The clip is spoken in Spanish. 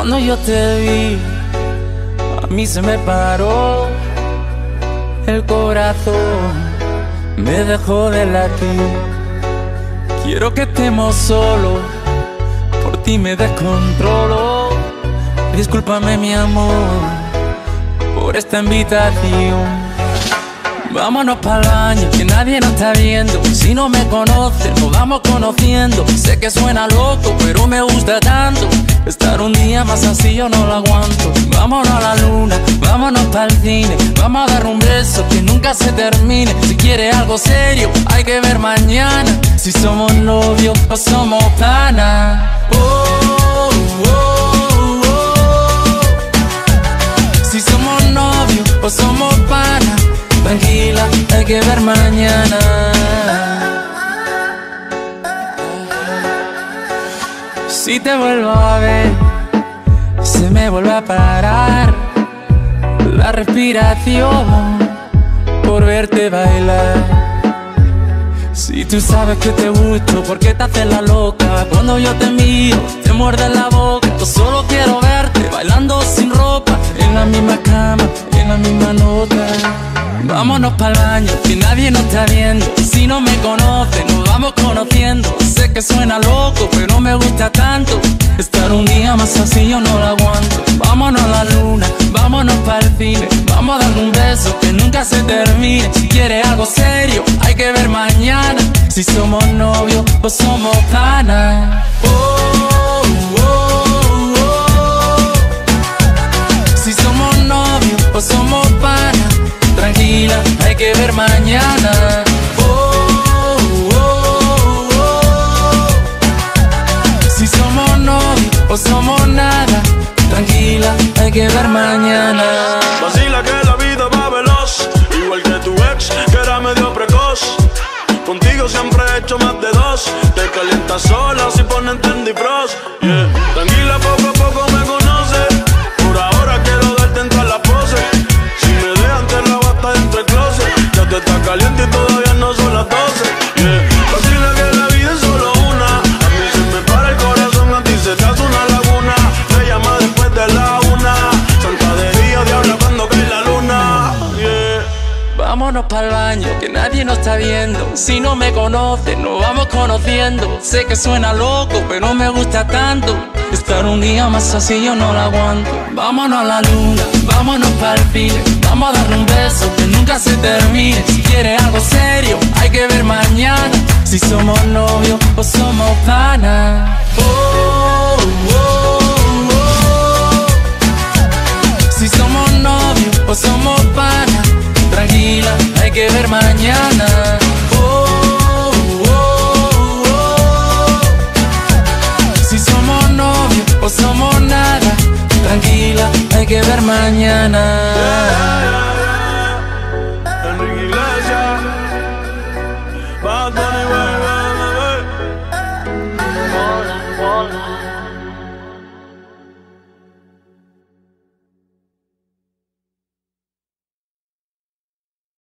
Cuando yo te vi, a mí se me paró el corazón, me dejó de latir. Quiero que estemos solos, por ti me descontrolo. Discúlpame mi amor por esta invitación. Vámonos pa'l baño, que nadie nos está viendo. Si no me conoces, nos vamos conociendo. Sé que suena loco, pero me gusta tanto. Estar un día más así yo no lo aguanto. Vámonos a la luna, vámonos pa'l cine. Vamos a dar un beso que nunca se termine. Si quieres algo serio, hay que ver mañana. Si somos novios o somos panas. Si somos novios o somos panas. Tranquila, hay que ver mañana. Si te vuelvo a ver, se me vuelve a parar la respiración por verte bailar. Si tú sabes que te gusto, ¿por qué te haces la loca? Cuando yo te miro, te muerde la boca. Yo solo quiero verte bailando sin ropa, en la misma cama, en la misma nota. Vámonos pa'l baño, que nadie nos está viendo. Si no me conoce, nos vamos conociendo. Sé que suena loco, pero me gusta tanto. Estar un día más así yo no lo aguanto. Vámonos a la luna, vámonos pa'l cine. Vamos a dar un beso que nunca se termine. Si quieres algo serio, hay que ver mañana. Si somos novios o somos panas. Si somos novios o somos panas. Tranquila, hay que ver mañana. Si somos novios o somos nada. Tranquila, hay que ver mañana. Vacila que la vida va veloz, igual que tu ex, que era medio precoz. Contigo siempre he hecho más de dos. Te calientas sola si ponen Trendy Bros. Yeah. Tranquila, poco a poco me conoces. Por ahora quiero darte en todas las poses. Si me dejan te la hasta dentro del closet. Ya te está caliente y todavía no son las 12. Yeah. Vacila que la vida es solo una. A mí se me para el corazón, a ti se te hace una laguna. Me llama después de la una. Santa de día, diabla cuando cae la luna. Yeah. Vámonos pa'l baño, que nadie nos está viendo. Si no me conoces, nos vamos conociendo. Sé que suena loco, pero me gusta tanto. Estar un día más así yo no lo aguanto. Vámonos a la luna, vámonos pa'l cine. Vamos a darle un beso que nunca se termine. Si quieres algo serio, hay que ver mañana. Si somos novios o somos panas. Si somos novios o somos panas. Tranquila, hay que ver mañana. Si somos novios o somos nada. Tranquila, hay que ver mañana.